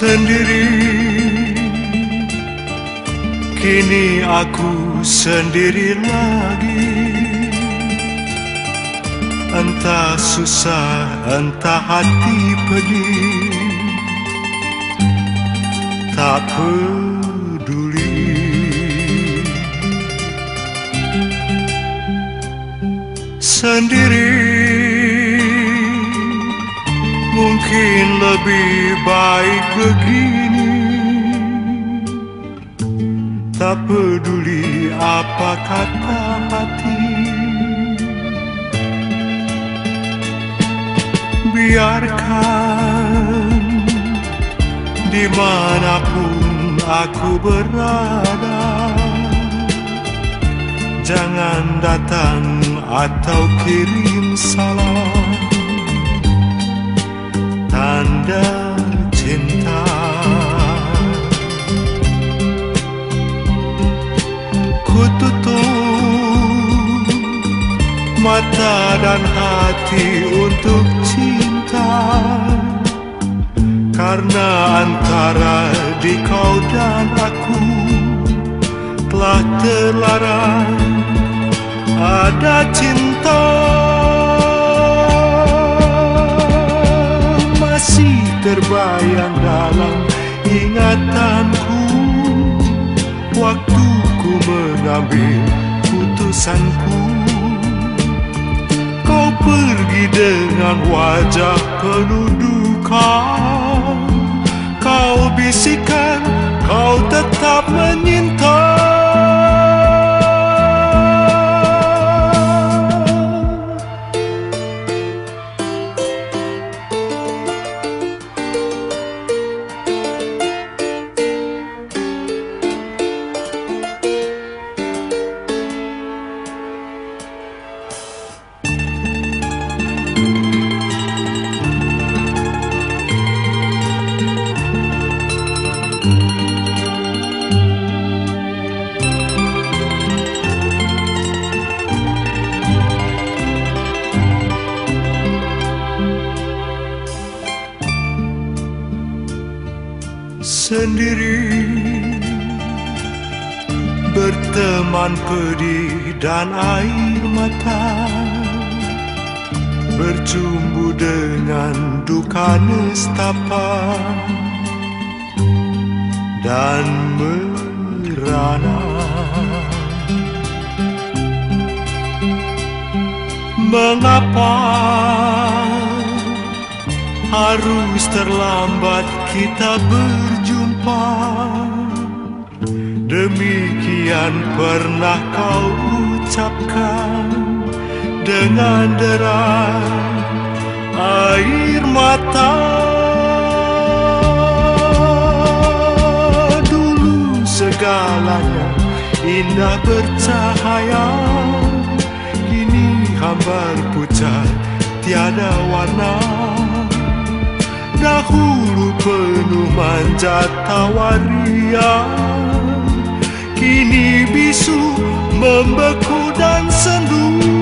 sendiri. Kini aku sendiri lagi. Entah susah, entah hati pedih, tak peduli. Sendiri mungkin lebih baik begini. Tak peduli apa kata hati, biarkan dimanapun aku berada, jangan datang atau kirim salam tanda cinta. Ku tutup mata dan hati untuk cinta, karena antara di kau dan aku telah terlarang ada cinta. Masih terbayang dalam ingatanku waktu ku mengambil putusanku. Kau pergi dengan wajah penuh duka. Kau bisikan kau tetap menyinta. Sendiri berteman pedih dan air mata, bercumbu dengan duka nestapa dan merana. Mengapa harus terlambat kita berjumpa? Demikian pernah kau ucapkan dengan derai air mata. Dulu segalanya indah bercahaya, kini hambar pucat tiada warna. Dahulu penuh manja tawaria, kini bisu membeku dan sendu.